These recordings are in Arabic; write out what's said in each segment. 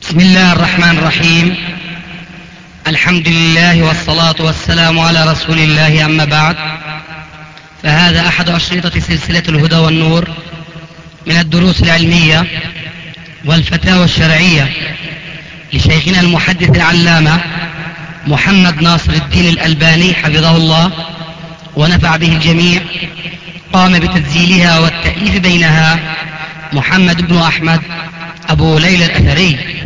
بسم الله الرحمن الرحيم. الحمد لله والصلاة والسلام على رسول الله، أما بعد، فهذا أحد أشرطة سلسلة الهدى والنور من الدروس العلمية والفتاوى الشرعية لشيخنا المحدث العلامة محمد ناصر الدين الألباني حفظه الله ونفع به الجميع. قام بتسجيلها والتأليف بينها محمد بن أحمد أبو ليلى الأثري.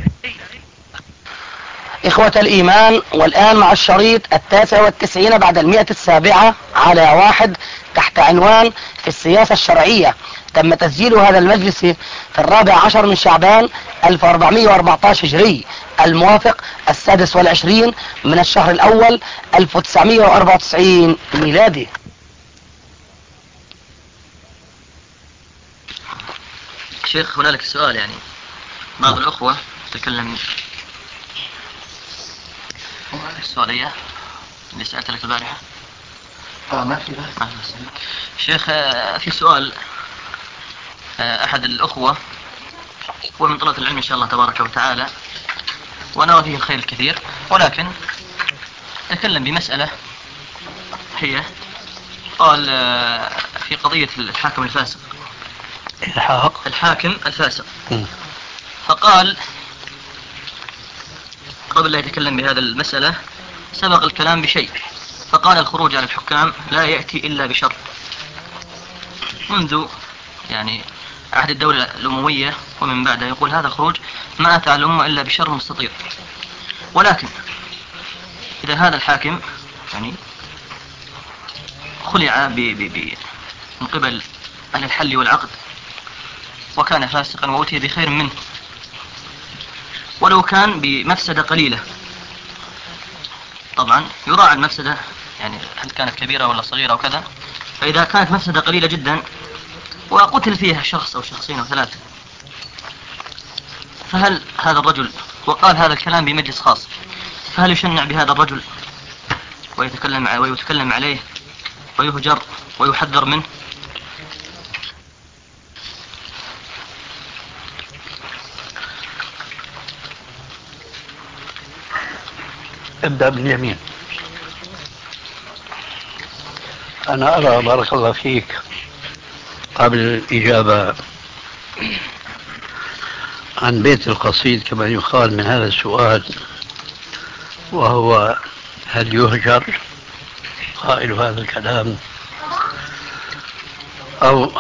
إخوة الإيمان، والآن مع الشريط 99 بعد 107 على 1 تحت عنوان في السياسة الشرعية. تم تسجيل هذا المجلس في 14 من شعبان 1414 هجري، الموافق 26 من الشهر الأول 1994 ميلادي. شيخ، هنالك سؤال، يعني بعض الأخوة تكلم السؤالية اللي سألت لك البارحة. ما في بس. شيخ، في سؤال. أحد الأخوة هو من طلبة العلم إن شاء الله تبارك وتعالى، ونرى فيه الخير الكثير، ولكن تكلم بمسألة هي قال في قضية الحاكم الفاسق. الحاكم الفاسق. فقال قبل لا يتكلم بهذا المسألة سبق الكلام بشيء، فقال الخروج على الحكام لا يأتي إلا بشر. منذ يعني عهد الدولة الأموية ومن بعدها يقول هذا الخروج ما أتى على الأمة إلا بشر مستطير. ولكن إذا هذا الحاكم يعني خلع من قبل أهل الحل والعقد وكان فاسقا وأتي بخير منه، ولو كان بمفسدة قليلة، طبعا يراعى المفسدة، يعني هل كانت كبيرة ولا صغيرة وكذا. فإذا كانت مفسدة قليلة جدا وقتل فيها شخص أو شخصين أو ثلاثة، فهل هذا الرجل وقال هذا الكلام بمجلس خاص، فهل يشنع بهذا الرجل ويتكلم عليه ويهجر ويحذر منه؟ ابدأ باليمين. أنا أرى بارك الله فيك قبل الإجابة عن بيت القصيد كما يقال من هذا السؤال، وهو هل يهجر قائل هذا الكلام أو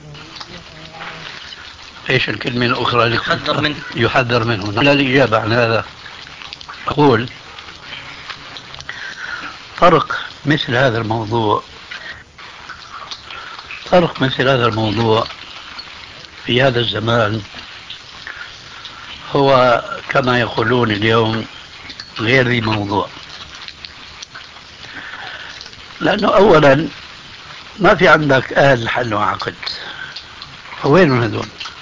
إيش الكلمة الأخرى يحذر منه. لا، الإجابة عن هذا أقول طرق مثل هذا الموضوع في هذا الزمان هو كما يقولون اليوم غير ذي موضوع، لأنه أولا ما في عندك أهل حل وعقد، وين هذول؟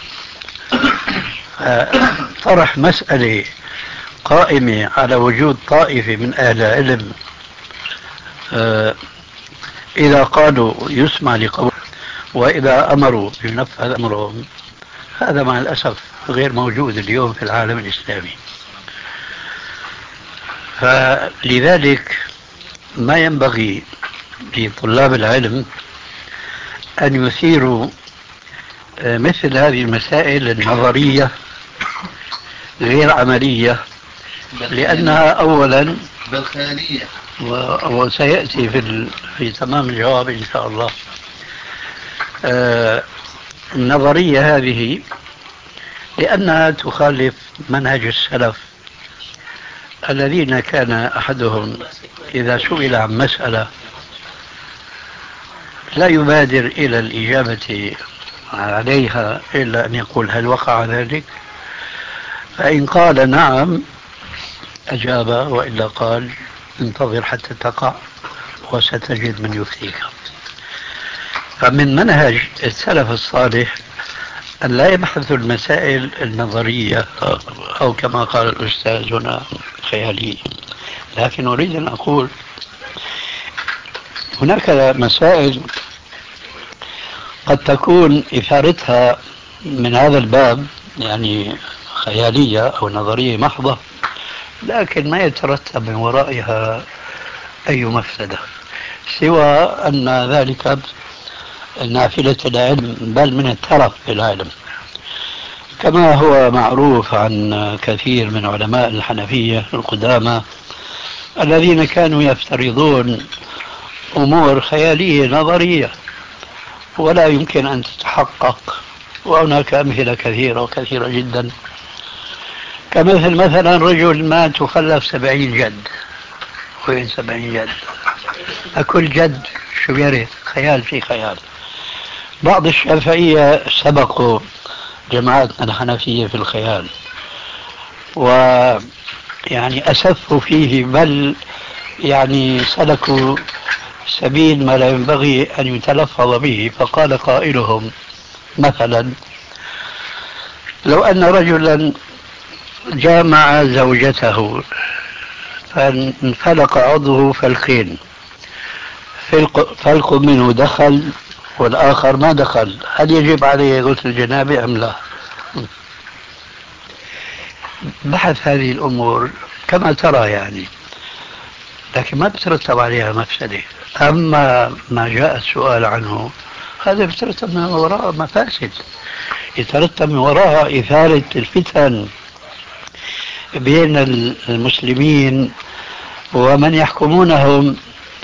طرح مسألة قائمة على وجود طائفة من أهل العلم إذا قالوا يسمع لقول، وإذا أمروا بنفذ أمرهم، هذا مع الأسف غير موجود اليوم في العالم الإسلامي. فلذلك ما ينبغي لطلاب العلم أن يثيروا مثل هذه المسائل النظرية غير عملية، لأنها أولا بالخيالية، وسيأتي في تمام الجواب إن شاء الله. النظرية هذه لأنها تخالف منهج السلف الذين كان أحدهم إذا سئل عن مسألة لا يبادر إلى الإجابة عليها إلا أن يقول هل وقع ذلك؟ فإن قال نعم أجاب، وإلا قال انتظر حتى تقع وستجد من يفتيك. فمن منهج السلف الصالح أن لا يبحثوا المسائل النظرية أو كما قال الأستاذ هنا خيالية، لكن أريد أن أقول هناك مسائل قد تكون إثارتها من هذا الباب، يعني خيالية أو نظرية محضة، لكن ما يترتب من ورائها أي مفسدة، سوى أن ذلك نافلة العلم، بل من الترف بالعلم، كما هو معروف عن كثير من علماء الحنفية القدامى الذين كانوا يفترضون أمور خيالية نظرية ولا يمكن أن تتحقق. وهناك أمثلة كثيرة وكثيرة جدا، مثلا رجل مات وخلف 70 جد. وين 70 جد؟ أكل جد شو بيرث؟ خيال في خيال. بعض الشافعية سبقوا جماعتنا الحنفية في الخيال، ويعني أسفوا فيه، بل يعني سلكوا سبيل ما لا ينبغي أن يتلفظ به. فقال قائلهم مثلا: لو أن رجلا جامع زوجته فانفلق عضوه فالخين، فلق منه دخل والآخر ما دخل، هل يجب عليه غسل الجنابة أم لا؟ بحث هذه الأمور كما ترى يعني، لكن ما بترتب عليها مفسدة. أما ما جاء السؤال عنه هذا بيترتب من وراء مفاسد، يترتب من وراء إثارة الفتن بين المسلمين ومن يحكمونهم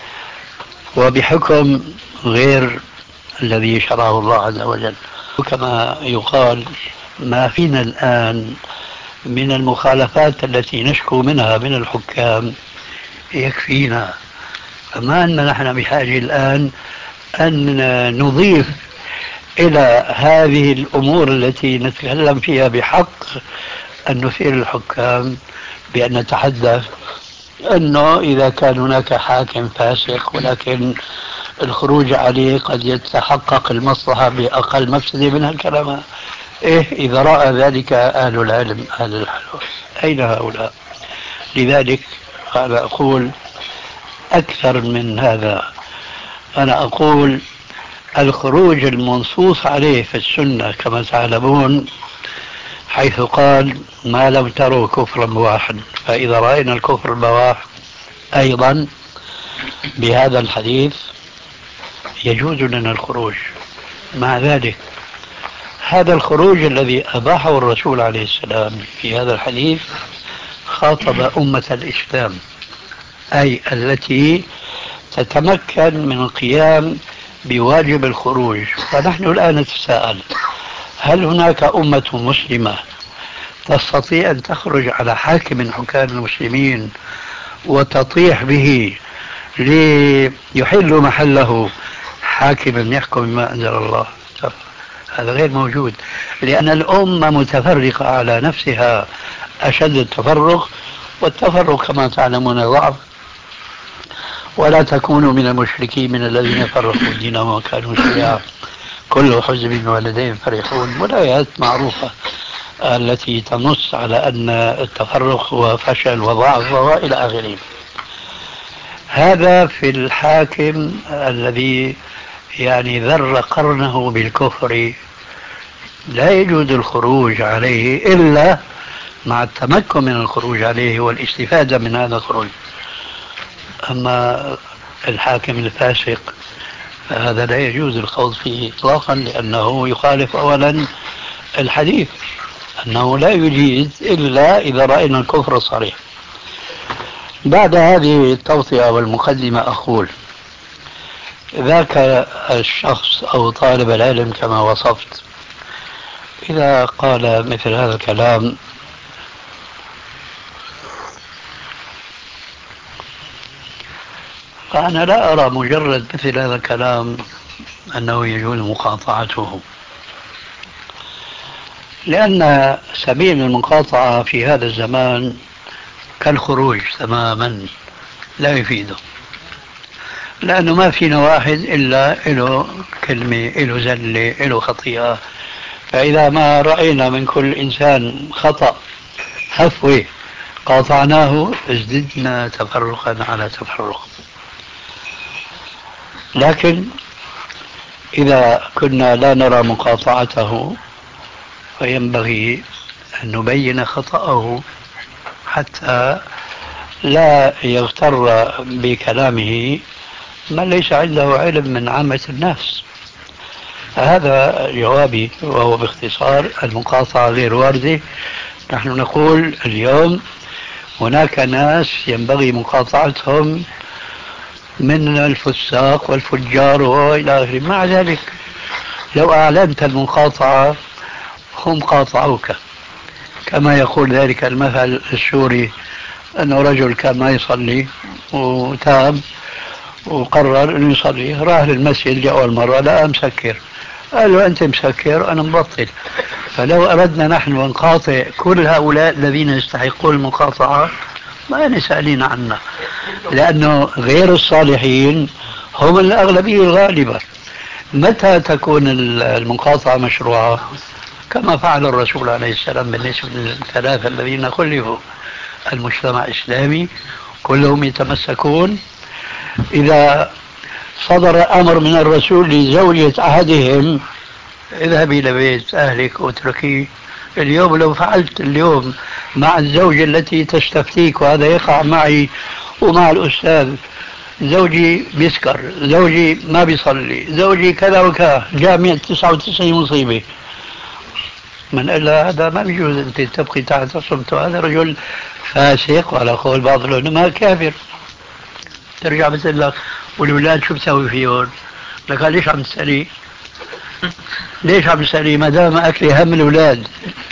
وبحكم غير الذي شرعه الله عز وجل. وكما يقال ما فينا الآن من المخالفات التي نشكو منها من الحكام يكفينا، فما أن نحن بحاجة الآن أن نضيف إلى هذه الأمور التي نتكلم فيها بحق أن نثير الحكام بأن نتحدث أنه إذا كان هناك حاكم فاسق ولكن الخروج عليه قد يتحقق المصلحة بأقل مفسدة من الكلام. إذا رأى ذلك أهل العلم أهل الحلول أين هؤلاء؟ لذلك أنا أقول أكثر من هذا، أنا أقول الخروج المنصوص عليه في السنة كما تعلمون، حيث قال: ما لم تروا كفرا بواحا، فإذا رأينا الكفر البواح أيضا بهذا الحديث يجوز لنا الخروج. مع ذلك هذا الخروج الذي أباحه الرسول عليه السلام في هذا الحديث خاطب أمة الإسلام، أي التي تتمكن من القيام بواجب الخروج. فنحن الآن نتساءل: هل هناك أمة مسلمة تستطيع أن تخرج على حاكم من حكام المسلمين وتطيح به ليحل محله حاكما يحكم بما أنزل الله؟ هذا غير موجود، لأن الأمة متفرقة على نفسها أشد التفرق، والتفرق كما تعلمون ضعف. ولا تكونوا من المشركين من الذين فرقوا دينهم وكانوا شيعا كل حزب بما لديهم فرحون، والآيات معروفة التي تنص على أن التفرق هو فشل وضعف وإلى آخره. هذا في الحاكم الذي يعني ذر قرنه بالكفر لا يجوز الخروج عليه إلا مع التمكن من الخروج عليه والاستفادة من هذا الخروج. أما الحاكم الفاسق فهذا لا يجوز الخوض فيه إطلاقا، لأنه يخالف أولا الحديث أنه لا يجيز إلا إذا رأينا الكفر الصريح. بعد هذه التوطئة والمقدمة أقول: ذاك الشخص أو طالب العلم كما وصفت إذا قال مثل هذا الكلام فأنا لا أرى مجرد مثل هذا الكلام أنه يجوز مقاطعته، لأن سبيل المقاطعة في هذا الزمان كالخروج تماما لا يفيده، لأنه ما فينا واحد إلا له كلمة له زلة له خطيئة. فإذا ما رأينا من كل إنسان خطأ هفوة قاطعناه ازددنا تفرقا على تفرق. لكن إذا كنا لا نرى مقاطعته فينبغي أن نبين خطأه حتى لا يغتر بكلامه من ليس عنده علم من عامة الناس. هذا جوابي، وهو باختصار المقاطعة غير واردة. نحن نقول اليوم هناك ناس ينبغي مقاطعتهم من الفساق والفجار وإلى آخره، مع ذلك لو أعلنت المقاطعة هم قاطعوك، كما يقول ذلك المثل السوري أنه رجل كان ما يصلي وتاب وقرر أن يصلي، راح للمسجد لأول مرة لقى مسكر، قال له أنت مسكر أنا مبطل. فلو أردنا نحن أن نقاطع كل هؤلاء الذين يستحقون المقاطعة ما نسألين عنه، لأنه غير الصالحين هم الأغلبية الغالبة. متى تكون المقاطعة مشروعة؟ كما فعل الرسول عليه السلام بالنسبة للثلاثة الذين خلفوا. المجتمع الإسلامي كلهم يتمسكون. إذا صدر أمر من الرسول لزوجة أحدهم اذهبي إلى بيت أهلك واتركيه، اليوم لو فعلت اليوم مع الزوجة التي تستفتيك، وهذا يقع معي ومع الأستاذ، زوجي بيسكر، زوجي ما بيصلي، زوجي كذا وكذا، جامعة 99 مصيبة، من إلا هذا ما بيجوز أنت تبقي تحت صمته، هذا رجل فاسق وعلى قول بعض العلماء كافر. ترجع بتقول لك والولاد شو بتسوي فيهم؟ لك ليش عم تسألي؟ ليش عم تسألي ما دام أكلي هم الولاد؟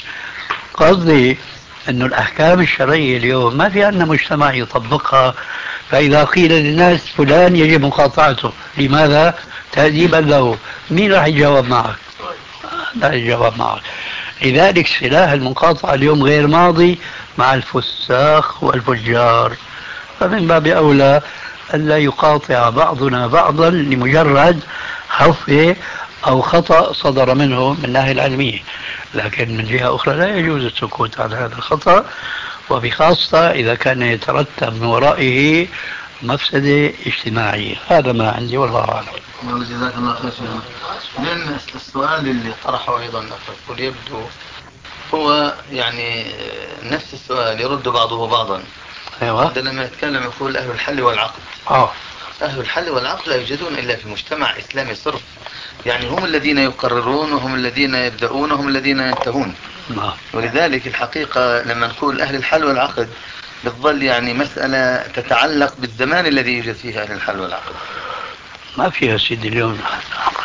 قصدي أنه الأحكام الشرعية اليوم ما في عندنا مجتمع يطبقها، فإذا قيل للناس فلان يجب مقاطعته، لماذا؟ تأديبا له، مين راح يجاوب معك؟ لا يجاوب معك. لذلك سلاح المقاطعة اليوم غير ماضي مع الفساق والفجار، فمن باب أولى أن لا يقاطع بعضنا بعضا لمجرد حفظ أو خطأ صدر منه من الناحية العلمية. لكن من جهة أخرى لا يجوز السكوت عن هذا الخطأ، وبخاصة إذا كان يترتب من ورائه مفسدة اجتماعية. هذا ما عندي والله أعلم. جزاك الله خير. لأن السؤال اللي طرحه أيضا أقول يبدو هو يعني نفس السؤال يرد بعضه بعضا. أيوة. لما يتكلم يقول أهل الحل والعقد. أهل الحل والعقد لا يوجدون إلا في مجتمع إسلامي صرف، يعني هم الذين يقررون وهم الذين يبدأون وهم الذين ينتهون. ولذلك الحقيقة لما نقول أهل الحل والعقد بتظل يعني مسألة تتعلق بالزمان الذي يوجد فيه أهل الحل والعقد. ما فيها سيدي اليوم عقد.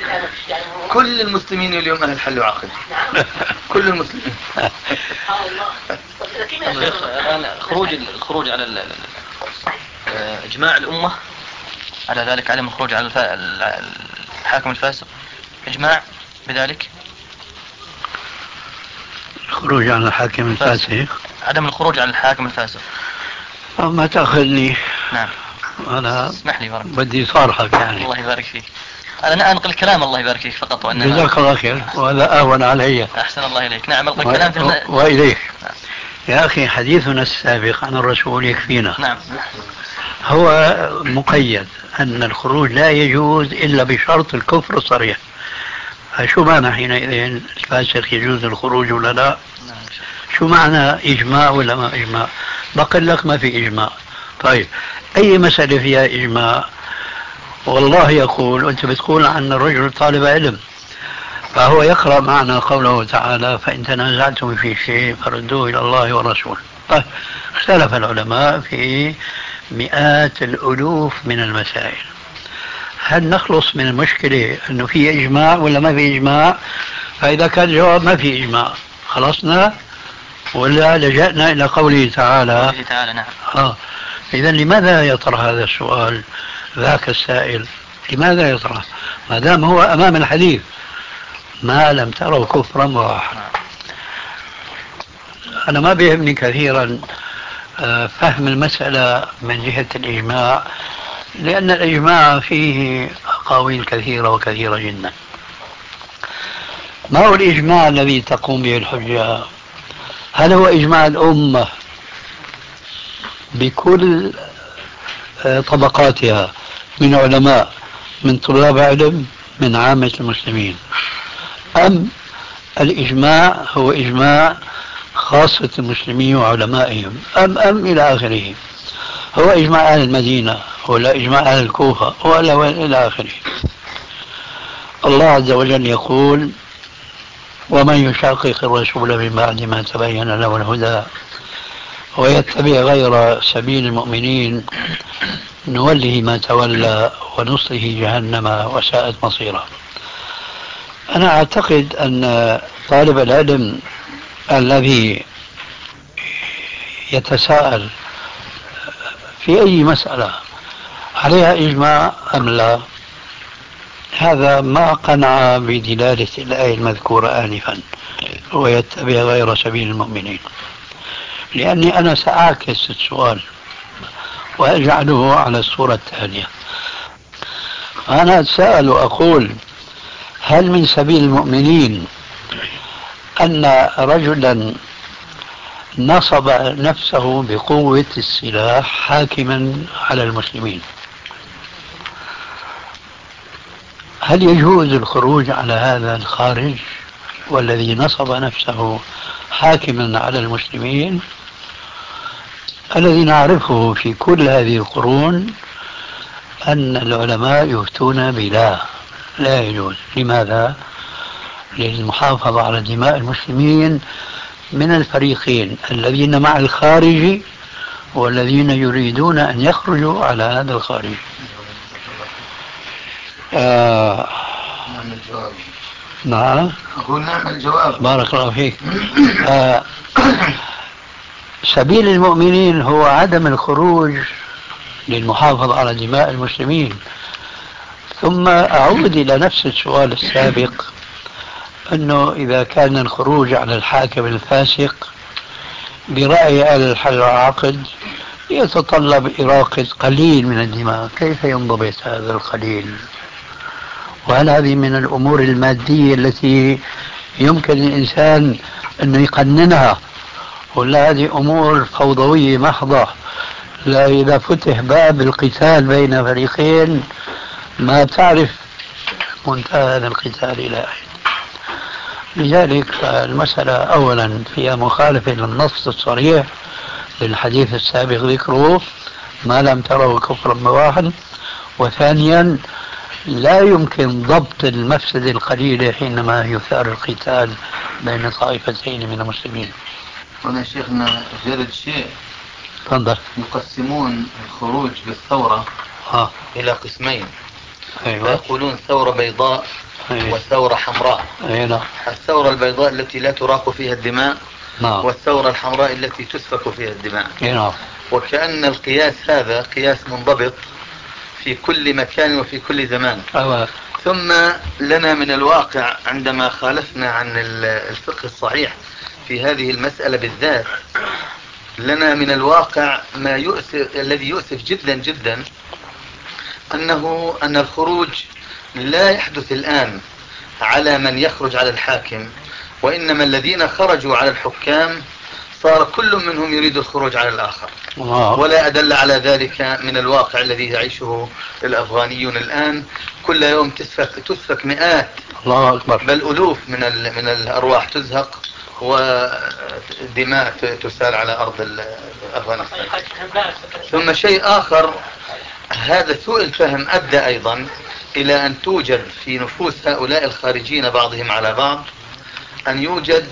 كل المسلمين اليوم أهل الحل والعقد. كل المسلمين. الآن الخروج على إجماع الأمة على ذلك، عدم الخروج على الحاكم الفاسق، إجماع بذلك. الخروج عن الحاكم الفاسق، عدم الخروج عن الحاكم الفاسق. ما تأخذني. نعم. أنا اسمح لي بارك. بدي صارحك يعني. الله يبارك فيك. أنا أنقل كلام الله يبارك فيك فقط، وأن جزاك الله خير، وهذا أهون علي. أحسن الله إليك. نعم أنقل كلام وإليك. يا أخي حديثنا السابق عن الرسول يكفينا. نعم. هو مقيد أن الخروج لا يجوز إلا بشرط الكفر الصريح. فشو معنى حينئذ الفاسق يجوز الخروج ولا لا؟ شو معنى إجماع ولا ما إجماع؟ بقول لك ما في إجماع. طيب أي مسألة فيها إجماع؟ والله يقول، وأنت بتقول عن الرجل طالب علم، فهو يقرأ معنا قوله تعالى فإن تنازعتم في شيء فردوه إلى الله والرسول. طيب اختلف العلماء في مئات الألوف من المسائل، هل نخلص من المشكلة أنه في إجماع ولا ما في إجماع؟ فإذا كان الجواب ما في إجماع خلصنا، ولا لجأنا إلى قوله تعالى. نعم. إذا لماذا يطرح هذا السؤال ذاك السائل؟ لماذا يطرح ما دام هو أمام الحديث ما لم تروا كفرا بواحا؟ أنا ما بيهمني كثيرا فهم المسألة من جهة الإجماع، لأن الإجماع فيه أقاويل كثيرة وكثيرة جدا. ما هو الإجماع الذي تقوم به الحجة؟ هل هو إجماع الأمة بكل طبقاتها من علماء، من طلاب علم، من عامة المسلمين، أم الإجماع هو إجماع خاصة المسلمين وعلمائهم أم إلى آخره؟ هو إجماع أهل المدينة ولا إجماع أهل الكوفة ولا إلى آخره؟ الله عز وجل يقول: ومن يشاقق الرسول من بعد ما تبين له الهدى ويتبع غير سبيل المؤمنين نوله ما تولى ونصله جهنم وساءت مصيره. أنا أعتقد أن طالب العلم الذي يتساءل في أي مسألة عليها إجماع أم لا، هذا ما قنع بدلالة الآية المذكورة آنفا ويتبع غير سبيل المؤمنين، لأني أنا سأعكس السؤال وأجعله على الصورة التالية. أنا أتساءل وأقول: هل من سبيل المؤمنين أن رجلا نصب نفسه بقوة السلاح حاكما على المسلمين، هل يجوز الخروج على هذا الخارج والذي نصب نفسه حاكما على المسلمين، الذي نعرفه في كل هذه القرون أن العلماء يفتون بلا، لا يجوز. لماذا؟ للمحافظة على دماء المسلمين من الفريقين، الذين مع الخارج والذين يريدون أن يخرجوا على هذا الخارج. نعم الجواب. نعم أقول نعم الجواب. بارك الله فيك. سبيل المؤمنين هو عدم الخروج للمحافظة على دماء المسلمين. ثم أعود إلى نفس السؤال السابق، أنه إذا كان الخروج على الحاكم الفاسق برأي أهل الحل والعقد يتطلب إراقة قليل من الدماء، كيف ينضبط هذا القليل؟ وهل هذه من الأمور المادية التي يمكن للإنسان أن يقننها، ولا هذه أمور فوضوية محضة؟ لا، إذا فتح باب القتال بين فريقين ما تعرف منتهى هذا القتال إلى أين. لذلك المسألة أولا فيها مخالفة للنص الصريح للحديث السابق ذكره: ما لم تروا كفرا بواحد. وثانيا لا يمكن ضبط المفسدة القليلة حينما يثار القتال بين طائفتين من المسلمين. هنا شيخنا جرد شيء. تفضل. يقسمون الخروج بالثورة إلى قسمين. أيوة. يقولون ثورة بيضاء وثورة حمراء. أيوة. الثورة البيضاء التي لا تراق فيها الدماء، والثورة الحمراء التي تسفك فيها الدماء. أيوة. وكأن القياس هذا قياس منضبط في كل مكان وفي كل زمان. أيوة. ثم لنا من الواقع عندما خالفنا عن الفقه الصحيح في هذه المسألة بالذات، لنا من الواقع ما يؤسف، الذي يؤسف جدا جدا، أن الخروج لا يحدث الآن على من يخرج على الحاكم، وإنما الذين خرجوا على الحكام صار كل منهم يريد الخروج على الآخر. ولا أدل على ذلك من الواقع الذي يعيشه الأفغانيون الآن. كل يوم تسفك مئات، الله أكبر، بل ألوف من الأرواح تزهق ودماء تسال على أرض أفغانستان. ثم شيء آخر، هذا سوء الفهم أدى أيضا إلى أن توجد في نفوس هؤلاء الخارجين بعضهم على بعض أن يوجد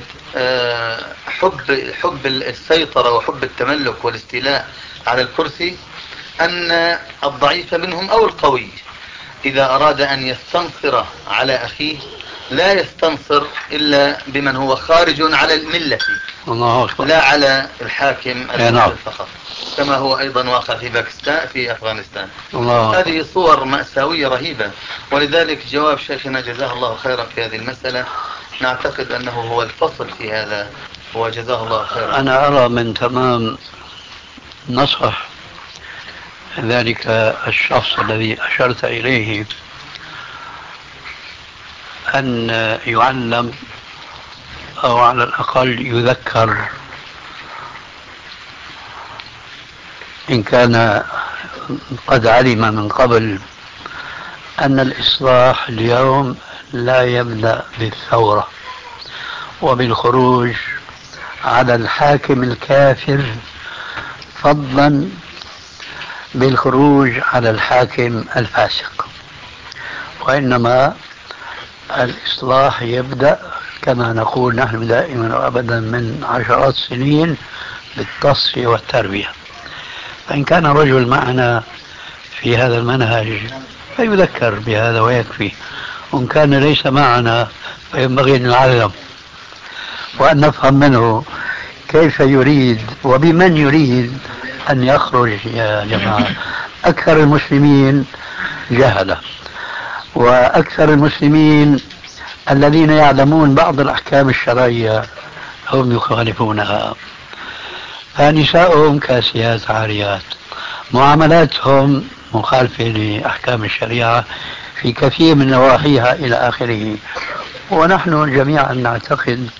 حب السيطرة وحب التملك والاستيلاء على الكرسي، أن الضعيف منهم أو القوي إذا أراد أن يستنصر على أخيه لا يستنصر إلا بمن هو خارج على الملة، لا على الحاكم فقط، كما هو أيضا واقع في باكستان في أفغانستان. هذه صور مأساوية رهيبة. ولذلك جواب شيخنا جزاه الله خيرا في هذه المسألة نعتقد أنه هو الفصل في هذا، وجزاه الله خيرا. أنا أرى من تمام نصح ذلك الشخص الذي أشرت إليه أن يعلم أو على الأقل يذكر، إن كان قد علم من قبل، أن الإصلاح اليوم لا يبدأ بالثورة وبالخروج على الحاكم الكافر فضلا بالخروج على الحاكم الفاسق، وإنما الإصلاح يبدأ كما نقول نحن دائما وأبدا من عشرات السنين بالتصفية والتربية. فإن كان رجل معنا في هذا المنهج فيذكر بهذا ويكفي، وإن كان ليس معنا فينبغي أن نعلم وأن نفهم منه كيف يريد وبمن يريد أن يخرج. يا جماعة، أكثر المسلمين جهلة، وأكثر المسلمين الذين يعلمون بعض الأحكام الشرعية هم يخالفونها، فنساؤهم كاسيات عاريات، معاملاتهم مخالفة لأحكام الشريعة في كثير من نواحيها إلى آخره. ونحن جميعا نعتقد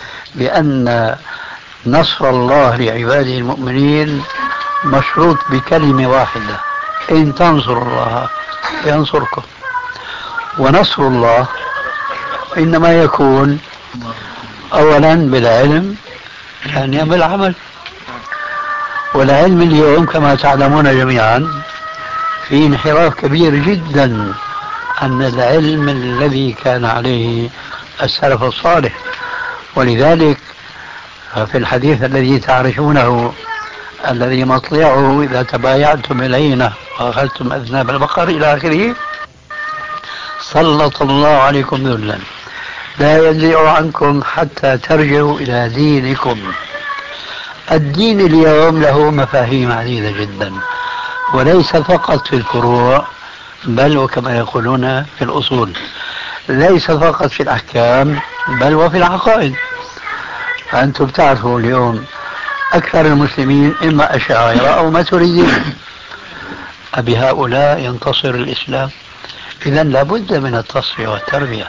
بأن نصر الله لعباده المؤمنين مشروط بكلمة واحدة: إن تنصروا الله ينصركم. ونصر الله إنما يكون أولا بالعلم، ثانيا بالعمل. والعلم اليوم كما تعلمون جميعا في انحراف كبير جدا عن العلم الذي كان عليه السلف الصالح. ولذلك في الحديث الذي تعرفونه الذي مطلعه: إذا تبايعتم العينة وأخذتم أذناب البقر إلى آخره، سلط الله عليكم ذلا لا ينزع عنكم حتى ترجعوا إلى دينكم. الدين اليوم له مفاهيم عديدة جدا، وليس فقط في الفروع بل وكما يقولون في الأصول، ليس فقط في الأحكام بل وفي العقائد. فأنتم تعرفوا اليوم أكثر المسلمين إما أشاعرة أو ماتريديين، أبهؤلاء ينتصر الإسلام؟ إذا لابد من التصفية والتربية.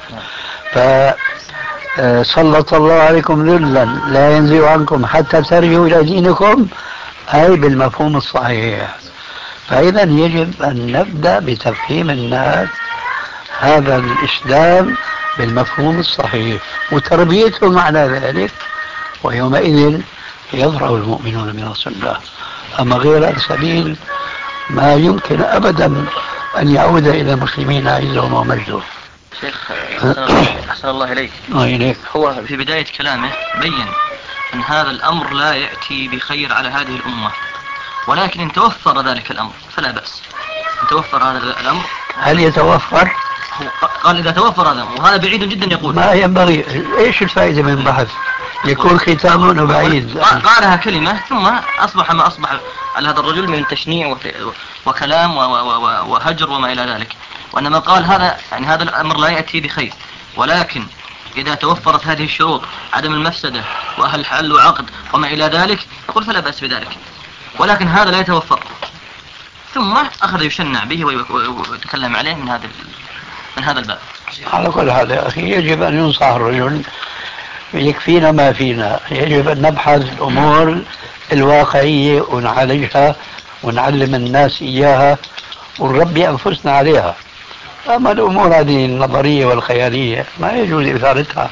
فسلط الله عليكم ذلا لا ينزع عنكم حتى ترجعوا إلى دينكم، أي بالمفهوم الصحيح. فإذا يجب أن نبدأ بتفهيم الناس هذا الإسلام بالمفهوم الصحيح وتربيتهم على ذلك، ويومئذ يظهر المؤمنون من نصر الله. أما غير السبيل ما يمكن أبدا أن يعود إلى المسلمين عزهم ومجدهم. شيخ أحسن الله إليك. هو في بداية كلامه بين أن هذا الأمر لا يأتي بخير على هذه الأمة، ولكن إن توفر ذلك الأمر فلا بأس. إن توفر هذا الأمر، هل يتوفر؟ قال إذا توفر هذا، وهذا بعيد جدا. يقول ما ينبغي. إيش الفائدة من بحث يكون ختامه بعيد؟ قالها كلمة ثم أصبح ما أصبح على هذا الرجل من تشنيع وكلام وهجر وما إلى ذلك. وإنما قال هذا يعني هذا الأمر لا يأتي بخير، ولكن إذا توفرت هذه الشروط: عدم المفسدة وأهل حل وعقد وما إلى ذلك، يقول فلا بأس بذلك. ولكن هذا لا يتوفر، ثم أخذ يشنع به ويتكلم عليه من هذا الباب. على كل حال يا أخي يجب أن ينصح الرجل، يكفينا ما فينا. يجب أن نبحث الأمور الواقعية ونعالجها ونعلم الناس إياها ونربي أنفسنا عليها. أما الأمور هذه النظرية والخيالية ما يجوز إثارتها.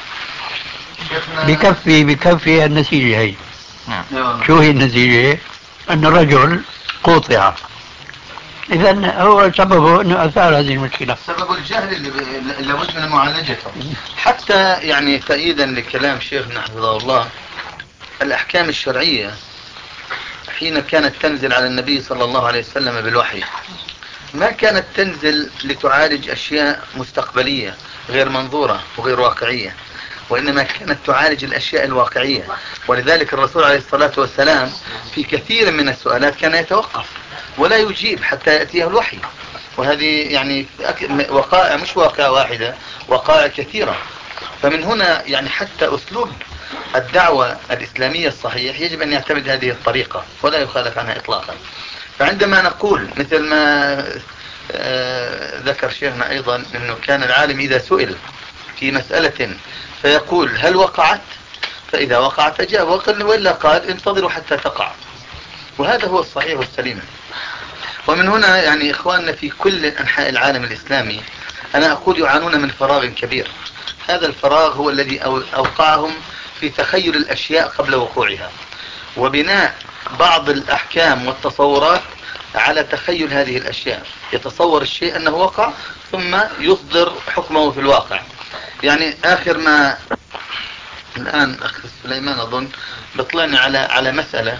بكفي النتيجة هي. شو هي النتيجة؟ أن الرجل قطع. إذن هو سببه أنه أثار هذه المشكلة، سبب الجهل اللي لابد من معالجته. حتى يعني تأييدا لكلام شيخنا حفظه الله، الأحكام الشرعية حين كانت تنزل على النبي صلى الله عليه وسلم بالوحي ما كانت تنزل لتعالج أشياء مستقبلية غير منظورة وغير واقعية، وإنما كانت تعالج الأشياء الواقعية. ولذلك الرسول عليه الصلاة والسلام في كثير من السؤالات كان يتوقف ولا يجيب حتى يأتيه الوحي. وهذه يعني وقائع، مش واقعة واحدة، وقائع كثيرة. فمن هنا يعني حتى أسلوب الدعوة الإسلامية الصحيح يجب أن يعتمد هذه الطريقة ولا يخالف عنها إطلاقا. فعندما نقول مثل ما ذكر شيخنا أيضا أنه كان العالم إذا سئل في مسألة فيقول هل وقعت؟ فإذا وقعت أجاب، وإلا قال انتظروا حتى تقع. وهذا هو الصحيح والسليم. ومن هنا يعني إخواننا في كل أنحاء العالم الإسلامي أنا أقول يعانون من فراغ كبير. هذا الفراغ هو الذي أوقعهم في تخيل الأشياء قبل وقوعها، وبناء بعض الأحكام والتصورات على تخيل هذه الأشياء. يتصور الشيء أنه وقع ثم يصدر حكمه في الواقع. يعني آخر ما الآن أخ سليمان أظن بطلعني على مسألة،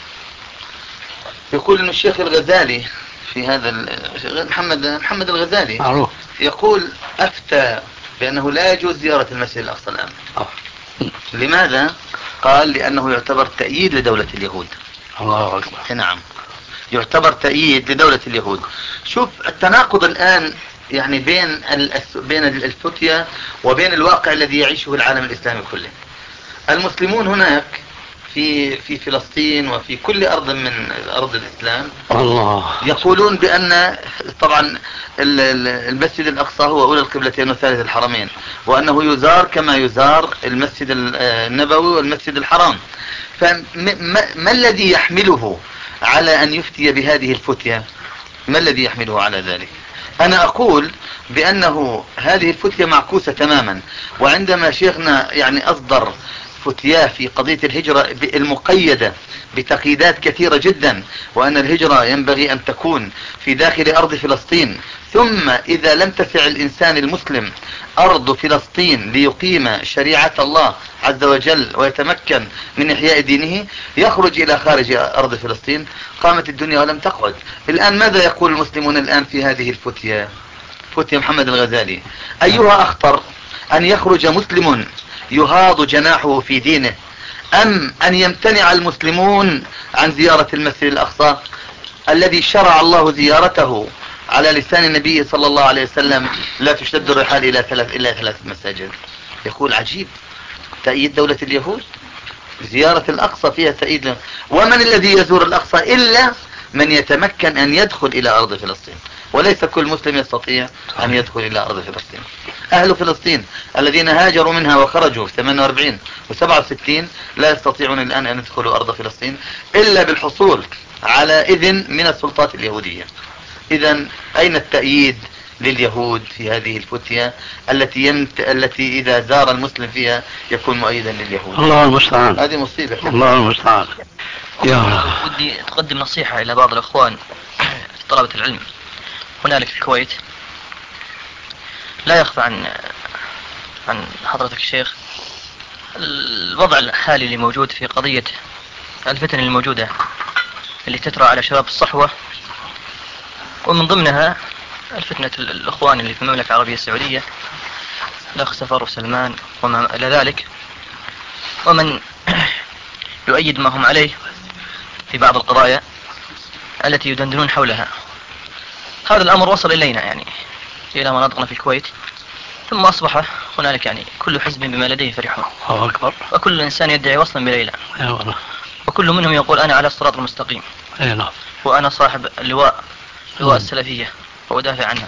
يقول أن الشيخ الغزالي في هذا محمد الغزالي معروف، يقول أفتى بأنه لا يجوز زيارة المسجد الأقصى الآن. لماذا؟ قال لأنه يعتبر تأييد لدولة اليهود. الله أكبر. نعم، يعتبر تأييد لدولة اليهود. شوف التناقض الآن يعني بين الفتية وبين الواقع الذي يعيشه العالم الإسلامي كله. المسلمون هناك في فلسطين وفي كل أرض من أرض الإسلام الله يقولون بأن طبعا المسجد الأقصى هو أولى القبلتين وثالث الحرمين، وأنه يزار كما يزار المسجد النبوي والمسجد الحرام. فما الذي يحمله على أن يفتي بهذه الفتية؟ ما الذي يحمله على ذلك؟ أنا أقول بأنه هذه الفتية معكوسة تماما. وعندما شيخنا يعني أصدر فتياه في قضية الهجرة المقيدة بتقييدات كثيرة جدا، وأن الهجرة ينبغي أن تكون في داخل أرض فلسطين، ثم إذا لم تسع الإنسان المسلم أرض فلسطين ليقيم شريعة الله عز وجل ويتمكن من إحياء دينه يخرج إلى خارج أرض فلسطين. قامت الدنيا ولم تقعد. الآن ماذا يقول المسلمون الآن في هذه الفتية؟ فتية محمد الغزالي أيها أخطر، أن يخرج مسلم يهاض جناحه في دينه، أم أن يمتنع المسلمون عن زيارة المسجد الأقصى الذي شرع الله زيارته على لسان النبي صلى الله عليه وسلم: لا تشتد الرحال إلى ثلاث مساجد. يقول عجيب، تأييد دولة اليهود، زيارة الأقصى فيها تأييد. ومن الذي يزور الأقصى إلا من يتمكن أن يدخل إلى أرض فلسطين، وليس كل مسلم يستطيع أن يدخل إلى أرض فلسطين. أهل فلسطين الذين هاجروا منها وخرجوا في 48 و67 لا يستطيعون الآن أن يدخلوا أرض فلسطين إلا بالحصول على إذن من السلطات اليهودية. إذن أين التأييد لليهود في هذه الفتية التي إذا زار المسلم فيها يكون مؤيدا لليهود؟ الله المستعان. هذه مصيبة. الله المستعان. يا ودي أقدم نصيحة إلى بعض الأخوان في طلبة العلم هنالك في الكويت. لا يخفى عن حضرتك الشيخ الوضع الحالي اللي موجود في قضية الفتن الموجودة اللي تترى على شباب الصحوة، ومن ضمنها الفتنة الأخوان اللي في المملكة العربية السعودية، الأخ سفر وسلمان وما إلى ذلك، ومن يؤيد ما هم عليه في بعض القضايا التي يدندنون حولها. هذا الأمر وصل إلينا يعني إلى مناطقنا في الكويت، ثم أصبح هنالك يعني كل حزب بما لديه فرحون. الله أكبر. وكل إنسان يدعي وصلا بليلى، وكل منهم يقول أنا على الصراط المستقيم، وأنا صاحب لواء السلفية وأدافع عنها.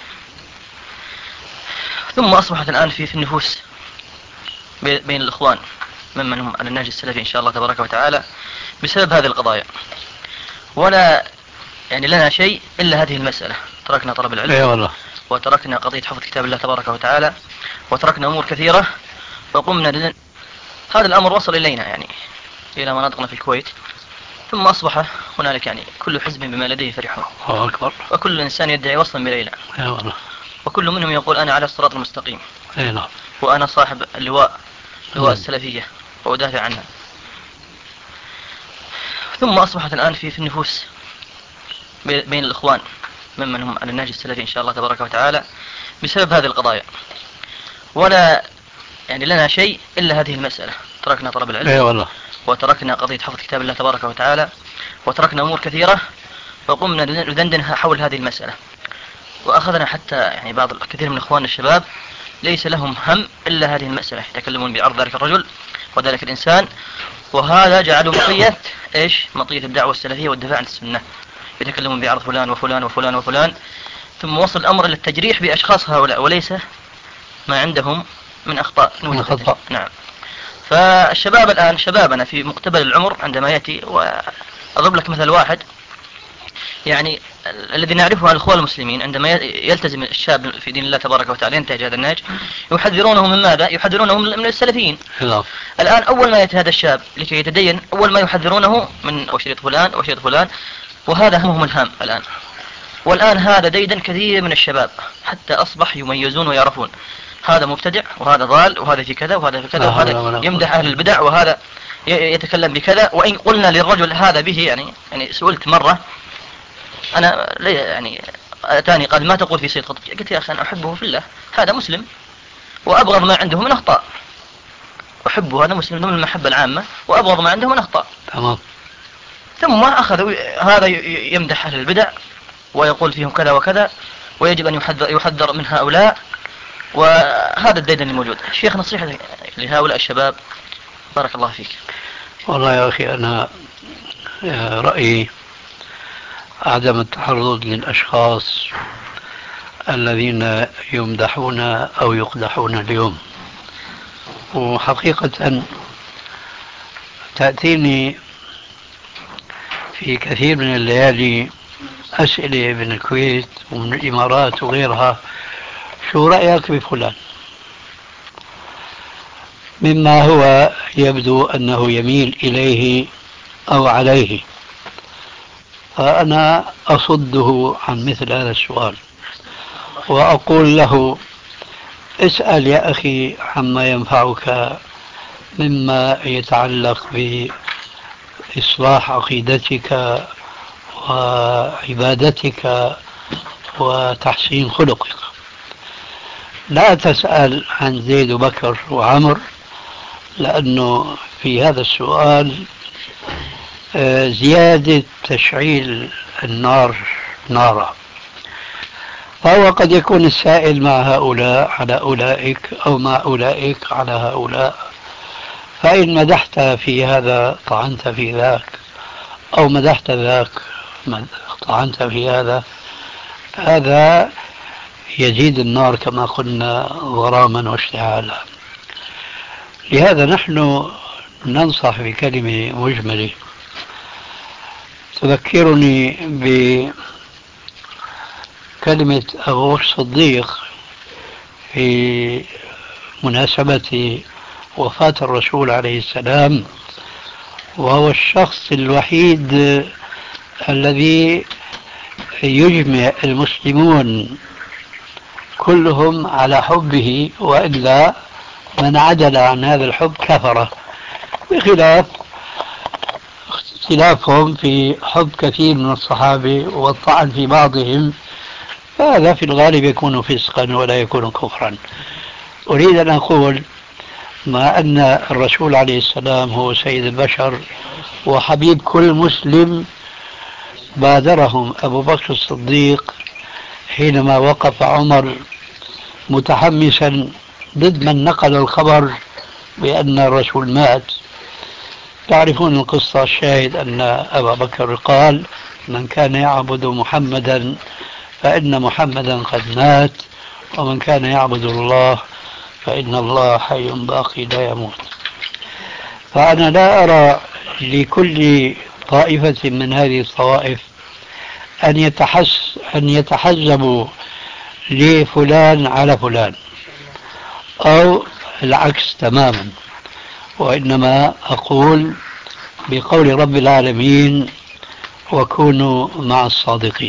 ثم أصبحت الآن في النفوس بين الإخوان ممن هم على النهج السلفي إن شاء الله تبارك وتعالى بسبب هذه القضايا، ولا يعني لنا شيء إلا هذه المسألة. تركنا طلب العلم، وتركنا قضية حفظ كتاب الله تبارك وتعالى، وتركنا أمور كثيرة وقمنا هذا الأمر وصل إلينا يعني إلى مناطقنا في الكويت، ثم أصبح هنالك يعني كل حزب بما لديه فرحون. الله أكبر. وكل إنسان يدعي وصلا بليلى، وكل منهم يقول أنا على الصراط المستقيم، وأنا صاحب لواء السلفية وأدافع عنها. ثم أصبحت الآن في النفوس بين الإخوان ممن هم على النهج السلفي إن شاء الله تبارك وتعالى بسبب هذه القضايا، ولا يعني لنا شيء إلا هذه المسألة. تركنا طلب العلم، وتركنا قضية حفظ كتاب الله تبارك وتعالى، وتركنا أمور كثيرة وقمنا ندندنها حول هذه المسألة. وأخذنا حتى يعني كثير من إخواننا الشباب ليس لهم هم إلا هذه المسألة، يتكلمون بعرض ذلك الرجل وذلك الإنسان، وهذا جعلوا مطية مطية الدعوة السلفية والدفاع عن السنة. يتكلمون بعرض فلان وفلان وفلان وفلان، ثم وصل الأمر إلى التجريح بأشخاص هؤلاء وليس ما عندهم من أخطاء. نعم. فالشباب الآن شبابنا في مقتبل العمر عندما يأتي، وأضرب لك مثل واحد يعني الذي نعرفه عن الإخوان المسلمين عندما يلتزم الشاب في دين الله تبارك وتعالى ينتهج هذا النهج يحذرونه من ماذا؟ يحذرونه من السلفيين. الآن أول ما يأتي هذا الشاب لكي يتدين أول ما يحذرونه من وشريط فلان وشريط فلان، وهذا همهم الهام الآن. والآن هذا ديدا كثير من الشباب حتى أصبح يميزون ويعرفون هذا مبتدع وهذا ضال وهذا في كذا وهذا في كذا وهذا يمدح أهل البدع وهذا يتكلم بكذا. وإن قلنا للرجل هذا به يعني سئلت مرة أنا يعني أتاني قال ما تقول في سيد قطب؟ قلت يا أخي أنا أحبه في الله، هذا مسلم وأبغض ما عنده من أخطاء. أحبه، هذا مسلم ضمن المحبة العامة، وأبغض ما عنده من أخطاء. تمام. ثم أخذ هذا يمدح أهل البدع ويقول فيهم كذا وكذا، ويجب أن يحذر من هؤلاء، وهذا الديدن الموجود. شيخ نصيحة لهؤلاء الشباب بارك الله فيك. والله يا أخي أنا رأيي عدم التعرض للأشخاص الذين يمدحون أو يقدحون اليوم. وحقيقة تأتيني في كثير من الليالي أسئلة من الكويت ومن الإمارات وغيرها، شو رأيك بفلان؟ مما هو يبدو أنه يميل إليه أو عليه، فأنا أصده عن مثل هذا السؤال وأقول له اسأل يا أخي عما ينفعك مما يتعلق بإصلاح عقيدتك وعبادتك وتحسين خلقك. لا تسأل عن زيد وبكر وعمر، لأنه في هذا السؤال زيادة تشعيل النار نارا. فهو قد يكون السائل مع هؤلاء على أولئك أو مع أولئك على هؤلاء، فإن مدحت في هذا طعنت في ذاك، أو مدحت ذاك طعنت في هذا، هذا يزيد النار كما قلنا غراما واشتعالا. لهذا نحن ننصح بكلمة مجملة تذكرني بكلمة أبو الصديق في مناسبة وفاة الرسول عليه السلام، وهو الشخص الوحيد الذي يجمع المسلمون كلهم على حبه، وإلا من عدل عن هذا الحب كفر، بخلاف اختلافهم في حب كثير من الصحابة والطعن في بعضهم، فهذا في الغالب يكون فسقا ولا يكون كفرا. أريد أن أقول مع أن الرسول عليه السلام هو سيد البشر وحبيب كل مسلم، بادرهم أبو بكر الصديق حينما وقف عمر متحمسا ضد من نقل الخبر بأن الرسول مات. تعرفون القصة، الشاهد أن أبا بكر قال من كان يعبد محمدا فإن محمدا قد مات، ومن كان يعبد الله فإن الله حي باقي لا يموت. فأنا لا أرى لكل طائفة من هذه الطوائف أن يتحزبوا لفلان على فلان أو العكس تماما، وإنما أقول بقول رب العالمين وكونوا مع الصادقين.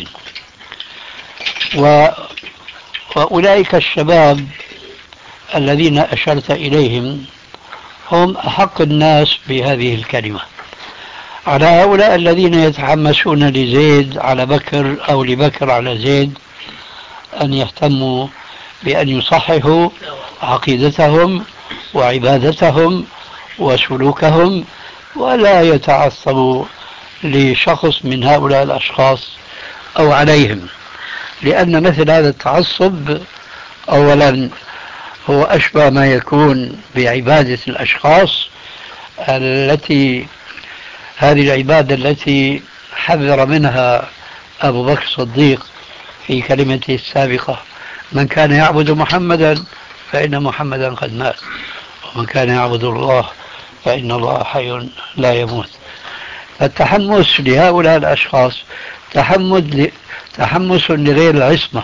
وأولئك الشباب الذين أشرت إليهم هم أحق الناس بهذه الكلمة. على هؤلاء الذين يتحمسون لزيد على بكر أو لبكر على زيد أن يهتموا بأن يصححوا عقيدتهم وعبادتهم وسلوكهم، ولا يتعصبوا لشخص من هؤلاء الأشخاص أو عليهم، لأن مثل هذا التعصب أولا هو أشبه ما يكون بعبادة الأشخاص هذه العبادة التي حذر منها أبو بكر الصديق في كلمته السابقة: من كان يعبد محمدا فإن محمدا قد مات، ومن كان يعبد الله فإن الله حي لا يموت. التحمس لهؤلاء الأشخاص تحمس لغير العصمة.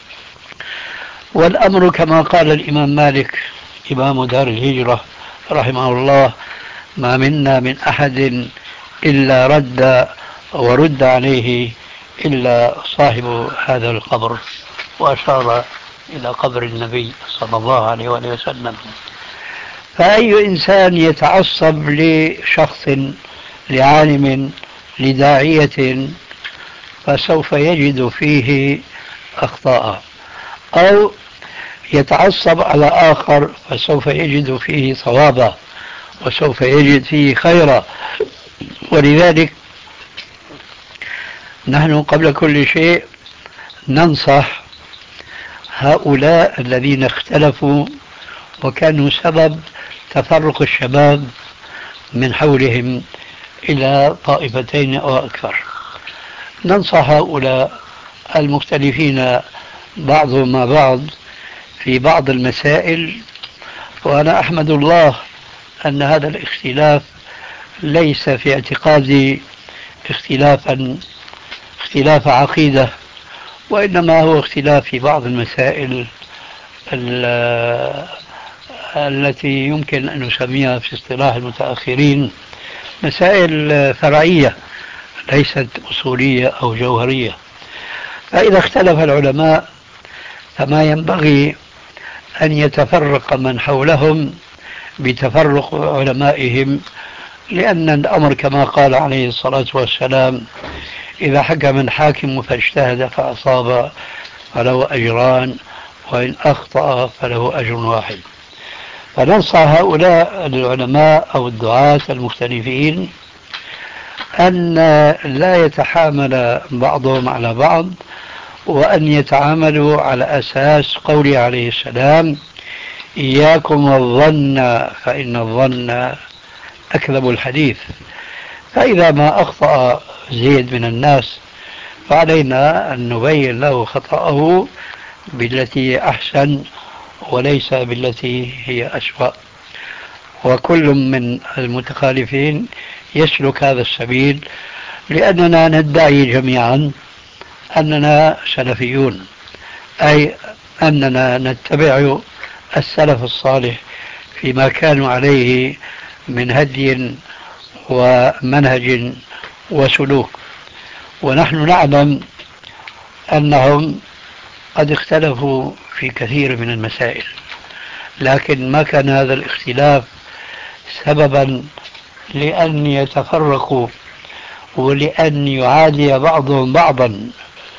والأمر كما قال الإمام مالك إمام دار الهجرة رحمه الله: ما منا من أحد إلا ورد عليه إلا صاحب هذا القبر، وأشار إلى قبر النبي صلى الله عليه وسلم. فأي إنسان يتعصب لشخص، لعالم، لداعية، فسوف يجد فيه أخطاء، أو يتعصب على آخر فسوف يجد فيه صوابا وسوف يجد فيه خيرا. ولذلك نحن قبل كل شيء ننصح هؤلاء الذين اختلفوا وكانوا سبب تفرق الشباب من حولهم إلى طائفتين أو أكثر. ننصح هؤلاء المختلفين بعضهم مع بعض في بعض المسائل، وأنا أحمد الله أن هذا الاختلاف ليس في اعتقادي اختلاف عقيدة، وإنما هو اختلاف في بعض المسائل التي يمكن أن نسميها في اصطلاح المتأخرين مسائل فرعية ليست أصولية أو جوهرية. فإذا اختلف العلماء فما ينبغي أن يتفرق من حولهم بتفرق علمائهم، لأن الأمر كما قال عليه الصلاة والسلام: إذا حكم الحاكم فاجتهد فأصاب فله أجران، وإن أخطأ فله أجر واحد. فننصح هؤلاء العلماء أو الدعاة المختلفين أن لا يتحامل بعضهم على بعض، وأن يتعاملوا على أساس قوله عليه السلام: إياكم والظن فإن الظن أكذب الحديث. فإذا ما أخطأ زيد من الناس فعلينا أن نبين له خطأه بالتي هي أحسن وليس بالتي هي أسوأ، وكل من المتخالفين يسلك هذا السبيل، لأننا ندعي جميعا أننا سلفيون، أي أننا نتبع السلف الصالح فيما كانوا عليه من هدي ومنهج وسلوك. ونحن نعلم أنهم قد اختلفوا في كثير من المسائل، لكن ما كان هذا الاختلاف سببا لأن يتفرقوا ولأن يعادي بعضهم بعضا.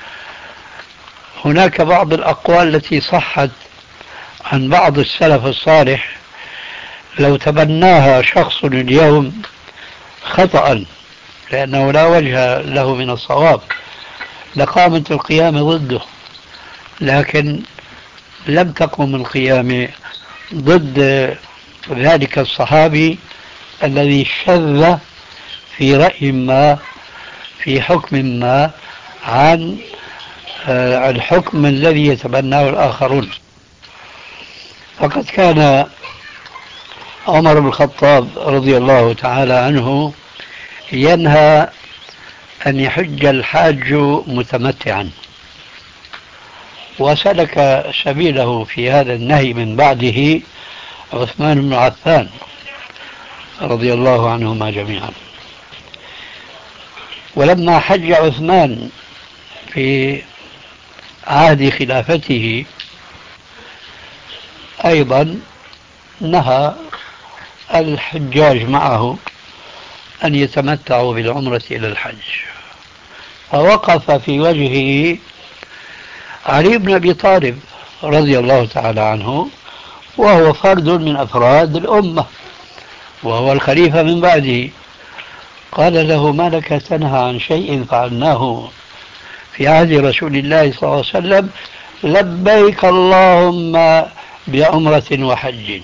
هناك بعض الأقوال التي صحت عن بعض السلف الصالح لو تبناها شخص اليوم خطأ لأنه لا وجه له من الصواب لقامت القيامة ضده، لكن لم تقم القيامة ضد ذلك الصحابي الذي شذ في رأي ما في حكم ما عن الحكم الذي يتبناه الآخرون. فقد كان عمر بن الخطاب رضي الله تعالى عنه ينهى أن يحج الحاج متمتعا، وسلك سبيله في هذا النهي من بعده عثمان بن عفان رضي الله عنهما جميعا. ولما حج عثمان في عهد خلافته أيضا نهى الحجاج معه أن يتمتعوا بالعمرة إلى الحج، فوقف في وجهه علي بن أبي طالب رضي الله تعالى عنه، وهو فرد من أفراد الأمة وهو الخليفة من بعده. قال له: ما لك تنهى عن شيء فعلناه في عهد رسول الله صلى الله عليه وسلم؟ لبيك اللهم بعمرة وحج.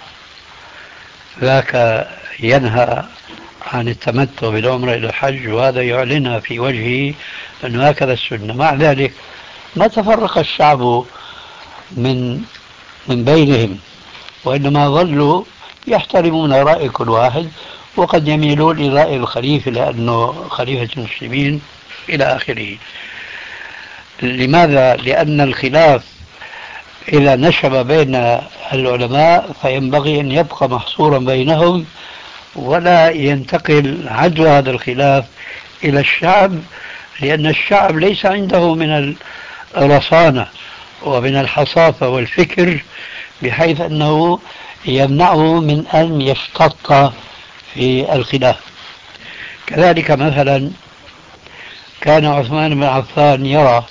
ذاك ينهى عن التمتع بالعمرة إلى الحج، وهذا يعلنها في وجهه أنه هكذا السنة. مع ذلك ما تفرق الشعب من بينهم، وإنما ظلوا يحترمون رأي كل واحد، وقد يميلون إلى رأي الخليفة لأنه خليفة المسلمين إلى آخره. لماذا؟ لأن الخلاف إذا نشب بين العلماء فينبغي أن يبقى محصورا بينهم، ولا ينتقل عدوى هذا الخلاف إلى الشعب، لأن الشعب ليس عنده من الرصانة ومن الحصافة والفكر بحيث أنه يمنعه من أن يشتط في الخلاف. كذلك مثلا كان عثمان بن عفان يرى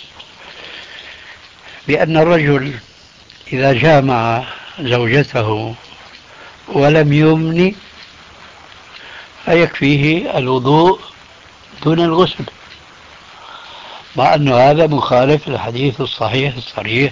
بأن الرجل إذا جامع زوجته ولم يمن فيكفيه الوضوء دون الغسل، مع أن هذا مخالف للحديث الصحيح الصريح: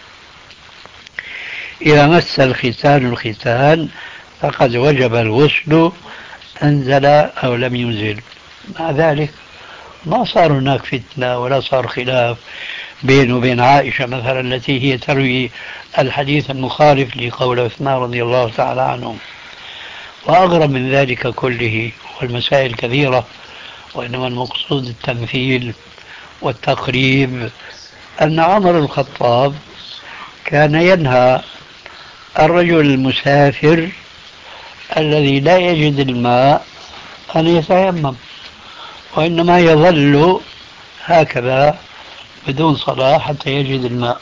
إذا مس الختان الختان فقد وجب الغسل أنزل أو لم ينزل. مع ذلك ما صار هناك فتنة ولا صار خلاف بينه وبين عائشة مثلا التي هي تروي الحديث المخالف لقول عثمان رضي الله تعالى عنه. وأغرب من ذلك كله والمسائل كثيرة، وإنما المقصود التمثيل والتقريب، أن عمر الخطاب كان ينهى الرجل المسافر الذي لا يجد الماء أن يتيمم، وإنما يظل هكذا بدون صلاة حتى يجد الماء،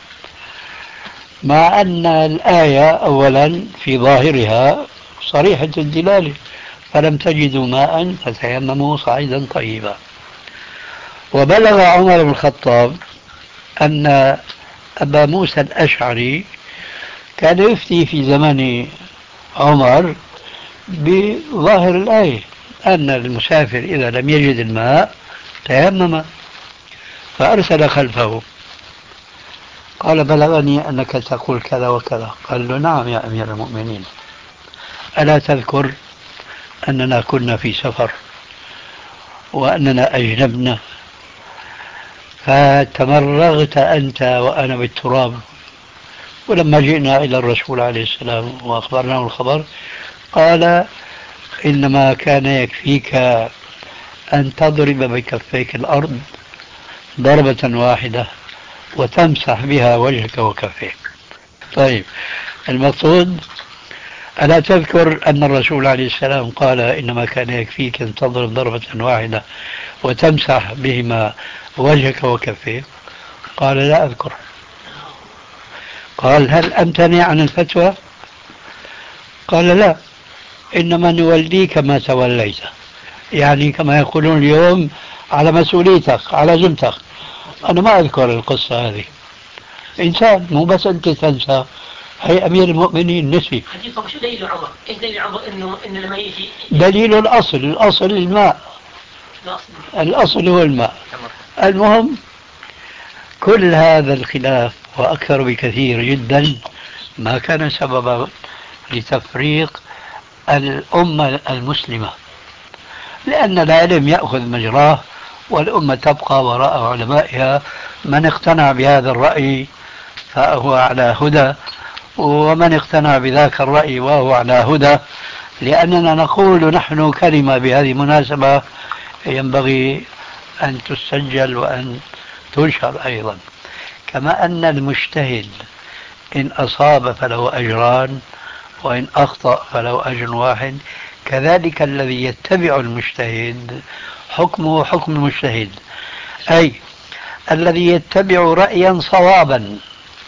مع أن الآية أولا في ظاهرها صريحة الدلالة: فلم تجدوا ماء فتيمموا صعيدا طيبا. وبلغ عمر بن الخطاب أن أبا موسى الأشعري كان يفتي في زمن عمر بظاهر الآية أن المسافر إذا لم يجد الماء تيمم، فأرسل خلفه قال: بلغني أنك تقول كذا وكذا. قال له: نعم يا أمير المؤمنين، ألا تذكر أننا كنا في سفر وأننا أجنبنا فتمرغت أنت وأنا بالتراب، ولما جئنا إلى الرسول عليه السلام وأخبرناه الخبر قال: إنما كان يكفيك أن تضرب بكفيك الأرض ضربة واحدة وتمسح بها وجهك وكفيك. طيب، المقصود: ألا تذكر أن الرسول عليه السلام قال: إنما كان يكفيك أن تضرب ضربة واحدة وتمسح بهما وجهك وكفيك؟ قال: لا أذكر. قال: هل أمتنع عن الفتوى؟ قال: لا، إنما نوليك ما توليت، يعني كما يقولون اليوم على مسؤوليتك على ذمتك. أنا ما أذكر القصة هذه، إنسان مو بس أنت تنسى، هي أمير المؤمنين نسي. حديثك شو دليل عمر؟ إيش دليل عمر إنه لما يجي دليل الأصل الماء، الأصل هو الماء. المهم كل هذا الخلاف وأكثر بكثير جدا ما كان سببا لتفريق الأمة المسلمة، لأن العلم يأخذ مجراه والأمة تبقى وراء علمائها، من اقتنع بهذا الرأي فهو على هدى، ومن اقتنع بذاك الرأي وهو على هدى. لأننا نقول نحن كلمة بهذه المناسبة ينبغي أن تسجل وأن تنشر أيضا، كما أن المجتهد إن أصاب فله أجران وإن أخطأ فله أجر واحد، كذلك الذي يتبع المجتهد حكمه حكم المجتهد، أي الذي يتبع رأيا صوابا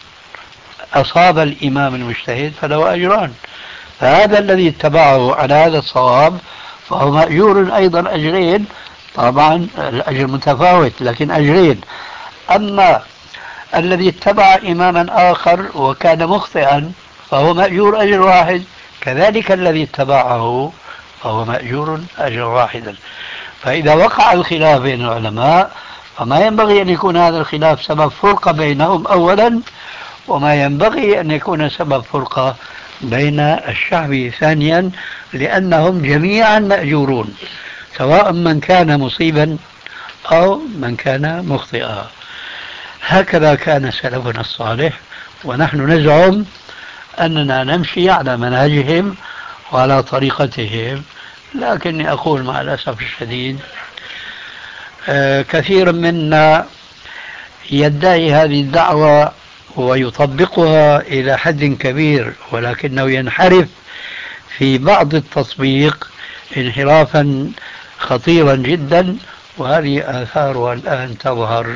أصاب الإمام المجتهد فله أجران، فهذا الذي اتبعه على هذا الصواب فهو مأجور أيضا أجرين، طبعا الأجر متفاوت لكن أجرين. أما الذي اتبع إماما آخر وكان مخطئا فهو مأجور أجر واحد، كذلك الذي اتبعه فهو مأجور أجر واحدا. فإذا وقع الخلاف بين العلماء فما ينبغي أن يكون هذا الخلاف سبب فرقة بينهم أولا، وما ينبغي أن يكون سبب فرقة بين الشعب ثانيا، لأنهم جميعا مأجورون، سواء من كان مصيبا أو من كان مخطئا. هكذا كان سلفنا الصالح، ونحن نزعم أننا نمشي على منهجهم وعلى طريقتهم. لكني أقول مع الأسف الشديد كثير منا يدعي هذه الدعوة ويطبقها إلى حد كبير، ولكنه ينحرف في بعض التطبيق انحرافا خطيرا جدا، وهذه آثارها الآن تظهر.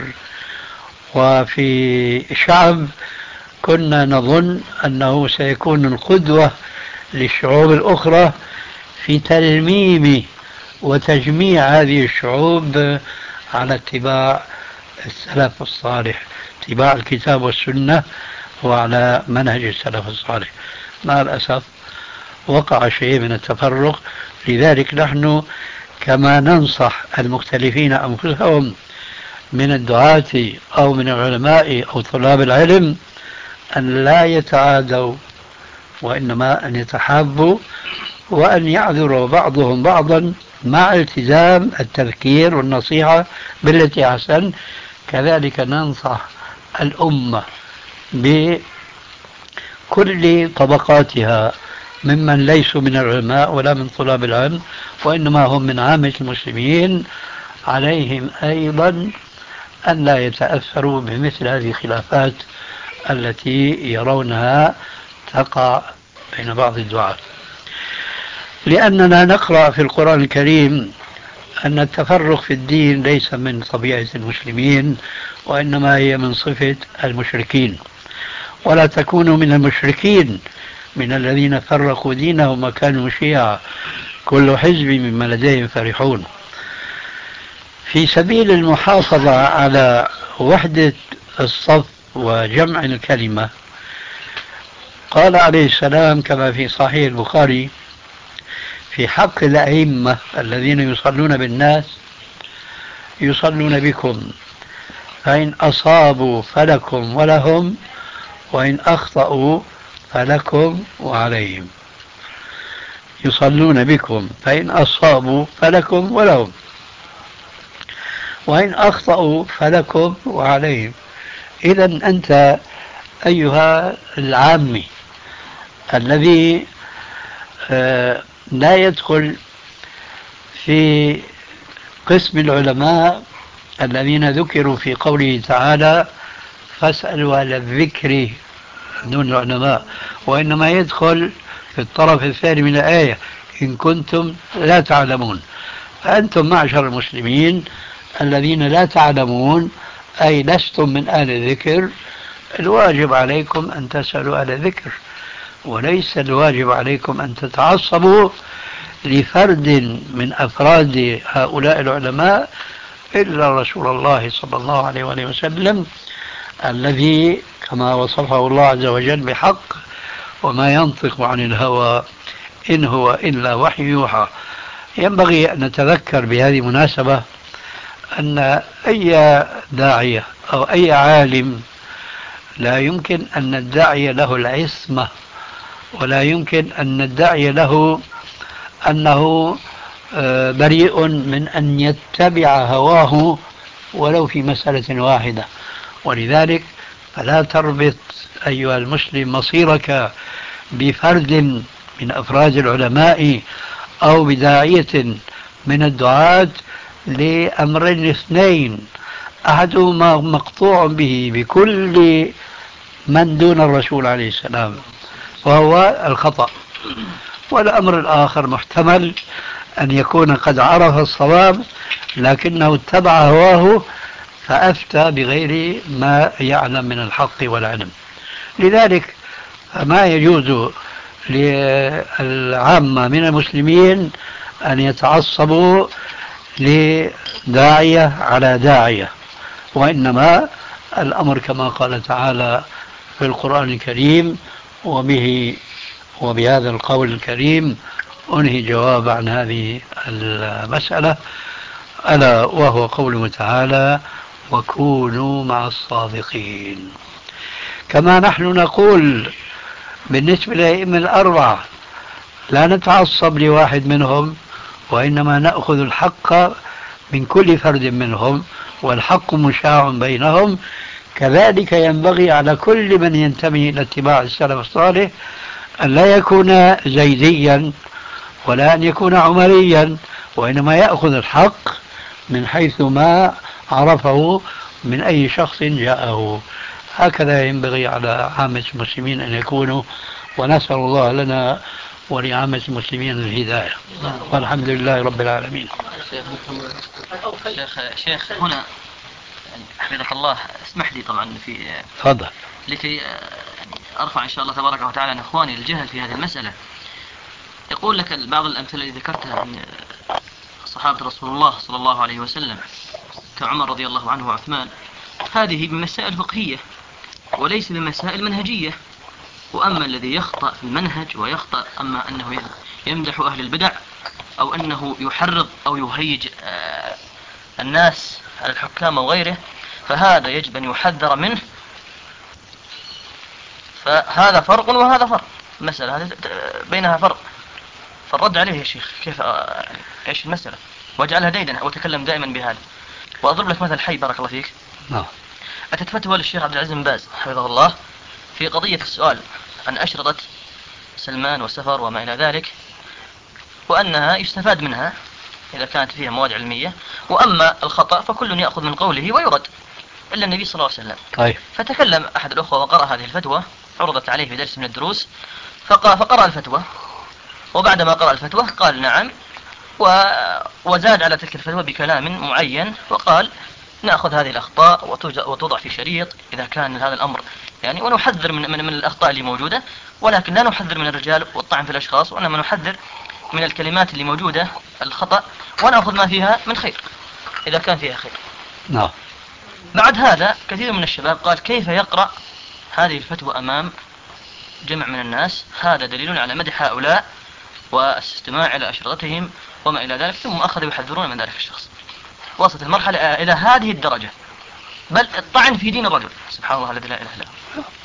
وفي شعب كنا نظن أنه سيكون القدوة للشعوب الأخرى في تلميم وتجميع هذه الشعوب على اتباع السلف الصالح، اتباع الكتاب والسنة وعلى منهج السلف الصالح. مع الأسف وقع شيء من التفرق. لذلك نحن كما ننصح المختلفين أنفسهم من الدعاة أو من العلماء أو طلاب العلم أن لا يتعادوا، وإنما أن يتحابوا وأن يعذروا بعضهم بعضا مع التزام التذكير والنصيحة بالتي أحسن. كذلك ننصح الأمة بكل طبقاتها ممن ليسوا من العلماء ولا من طلاب العلم، وإنما هم من عامة المسلمين، عليهم أيضا أن لا يتأثروا بمثل هذه الخلافات التي يرونها تقع بين بعض الدعاة. لأننا نقرأ في القرآن الكريم أن التفرق في الدين ليس من طبيعة المسلمين، وإنما هي من صفة المشركين. ولا تكونوا من المشركين من الذين فرقوا دينهم وكانوا شيعا كل حزب مما لديهم فرحون. في سبيل المحافظة على وحدة الصف وجمع الكلمة قال عليه السلام كما في صحيح البخاري في حق الأئمة الذين يصلون بالناس: يصلون بكم فإن أصابوا فلكم ولهم، وإن أخطأوا فلكم وعليهم. يصلون بكم فإن أصابوا فلكم ولهم، وإن أخطأوا فلكم وعليهم. إذا أنت أيها العامي الذي لا يدخل في قسم العلماء الذين ذكروا في قوله تعالى: فاسألوا أهل الذكر دون العلماء، وإنما يدخل في الطرف الثاني من الآية: إن كنتم لا تعلمون. فأنتم معشر المسلمين الذين لا تعلمون، أي لستم من أهل الذكر، الواجب عليكم أن تسألوا أهل الذكر، وليس الواجب عليكم أن تتعصبوا لفرد من أفراد هؤلاء العلماء إلا رسول الله صلى الله عليه وآله وسلم، الذي كما وصفه الله عز وجل بحق: وما ينطق عن الهوى إن هو إلا وحي يوحى. ينبغي أن نتذكر بهذه المناسبة أن أي داعية أو أي عالم لا يمكن أن ندعي له العصمة، ولا يمكن أن ندعي له أنه بريء من أن يتبع هواه ولو في مسألة واحدة. ولذلك فلا تربط أيها المسلم مصيرك بفرد من أفراد العلماء أو بداعية من الدعاة لأمرين اثنين: أحدهما مقطوع به بكل من دون الرسول عليه السلام وهو الخطأ، والأمر الآخر محتمل أن يكون قد عرف الصواب لكنه اتبع هواه فأفتى بغير ما يعلم من الحق والعلم. لذلك ما يجوز للعامة من المسلمين أن يتعصبوا لداعية على داعية، وإنما الأمر كما قال تعالى في القرآن الكريم: وبهذا القول الكريم أنهي جواب عن هذه المسألة، ألا وهو قوله تعالى: وكونوا مع الصادقين. كما نحن نقول بالنسبة للأئمة الأربعة لا نتعصب لواحد منهم، وإنما نأخذ الحق من كل فرد منهم، والحق مشاع بينهم. كذلك ينبغي على كل من ينتمي إلى اتباع السلف الصالح أن لا يكون زيديا ولا أن يكون عمريا، وإنما يأخذ الحق من حيث ما عرفه من أي شخص جاءه. هكذا ينبغي على عامة المسلمين أن يكونوا، ونسأل الله لنا ولعامة المسلمين الهداية، والحمد لله رب العالمين. شيخ هنا حفظك الله، اسمح لي طبعا في تفضل لكي أرفع إن شاء الله تبارك وتعالى عن إخواني الجهل في هذه المسألة. يقول لك بعض الأمثلة التي ذكرتها من صحابة رسول الله صلى الله عليه وسلم كعمر رضي الله عنه وعثمان، هذه بمسائل فقهية وليس بمسائل منهجية. وأما الذي يخطأ في المنهج ويخطأ، أما أنه يمدح أهل البدع أو أنه يحرض أو يهيج الناس على الحكام أو غيره، فهذا يجب أن يحذر منه. فهذا فرق وهذا فرق، المسألة هذه بينها فرق. فالرد عليه يا شيخ كيف ايش المسألة، واجعلها ديدنا وتكلم دائما بهذا. وأضرب لك مثل حي بارك الله فيك. أتت فتوى للشيخ عبد العزيز بن باز حفظه الله في قضية السؤال عن أشرطة سلمان والسفر وما إلى ذلك، وأنها يستفاد منها إذا كانت فيها مواد علمية، وأما الخطأ فكل يأخذ من قوله ويرد إلا النبي صلى الله عليه وسلم. طيب. فتكلم أحد الأخوة وقرأ هذه الفتوى، عرضت عليه في درس من الدروس، فقرأ الفتوى، وبعدما قرأ الفتوى قال نعم، وزاد على تلك الفتوى بكلام معين، وقال نأخذ هذه الأخطاء وتوضع في شريط إذا كان هذا الأمر يعني، ونحذر من الأخطاء اللي موجودة، ولكن لا نحذر من الرجال والطعن في الأشخاص، وإنما نحذر من الكلمات اللي موجودة الخطأ، ونأخذ ما فيها من خير إذا كان فيها خير. نعم. بعد هذا كثير من الشباب قال كيف يقرأ هذه الفتوى أمام جمع من الناس، هذا دليل على مدح هؤلاء والاستماع إلى أشرطتهم وما إلى ذلك، ثم أخذوا يحذرون من ذلك الشخص. وصلت المرحلة إلى هذه الدرجة، بل الطعن في دين الرجل، سبحان الله الذي لا إله إلا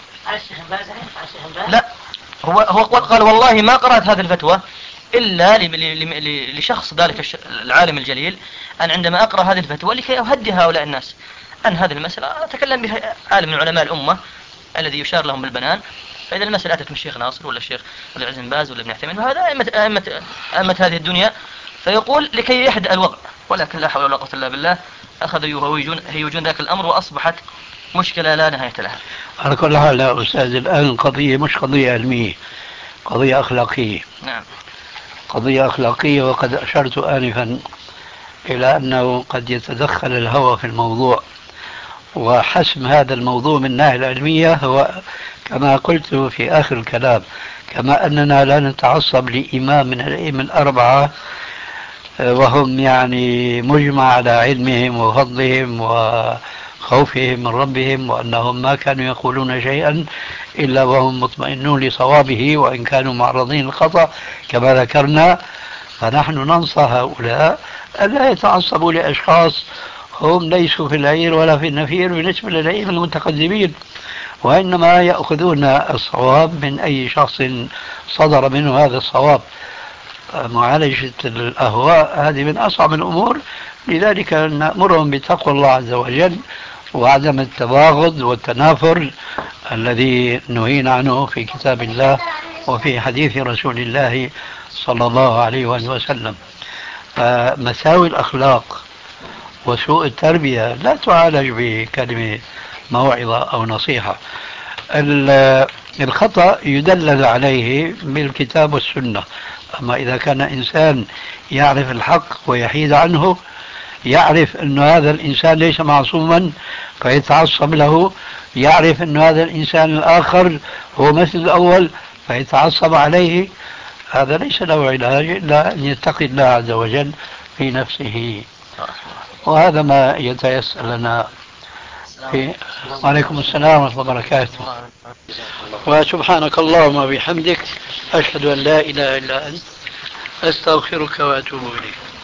هو. لا، هو قال والله ما قرأت هذه الفتوى إلا لشخص ذلك العالم الجليل، أن عندما أقرأ هذه الفتوى لكي أهدي هؤلاء الناس أن هذه المسألة أتكلم بها عالم من علماء الأمة الذي يشار لهم بالبنان. فإذا المسألة أتت من الشيخ ناصر ولا الشيخ عبد العزيز بن باز ولا ابن عثيمين، وهذا أئمة هذه الدنيا، فيقول لكي يهدأ الوضع، ولكن لا حول ولا قوة إلا بالله، أخذوا يهيجون ذاك الأمر، وأصبحت مشكلة لا نهاية لها. على كل حال يا أستاذ، الآن قضية مش قضية علمية، قضية أخلاقية. نعم. قضية أخلاقية، وقد أشرت آنفا إلى أنه قد يتدخل الهوى في الموضوع، وحسم هذا الموضوع من الناحية العلمية هو كما قلت في آخر الكلام، كما أننا لا نتعصب لإمام من الأئمة الأربعة وهم يعني مجمع على علمهم وفضلهم وخوفهم من ربهم، وأنهم ما كانوا يقولون شيئا إلا وهم مطمئنون لصوابه وإن كانوا معرضين للخطأ كما ذكرنا. فنحن ننصح هؤلاء ألا يتعصبوا لأشخاص هم ليسوا في العير ولا في النفير بالنسبة للأئمة المتقدمين، وإنما يأخذون الصواب من أي شخص صدر منه هذا الصواب. معالجة الأهواء هذه من أصعب الأمور، لذلك نأمرهم بتقوى الله عز وجل وعدم التباغض والتنافر الذي نهينا عنه في كتاب الله وفي حديث رسول الله صلى الله عليه وسلم. فمساوي الأخلاق وسوء التربية لا تعالج بكلمة موعظة أو نصيحة. الخطأ يدلل عليه بالكتاب والسنة، أما إذا كان إنسان يعرف الحق ويحيد عنه، يعرف أن هذا الإنسان ليس معصوما فيتعصب له، يعرف أن هذا الإنسان الآخر هو مثل الأول فيتعصب عليه، هذا ليس له علاج إلا أن يتقي الله عز وجل في نفسه. وهذا ما يتيسر لنا. وعليكم السلام ورحمة الله وبركاته. وسبحانك اللهم وبحمدك، أشهد أن لا إله إلا أنت، أستغفرك وأتوب إليك.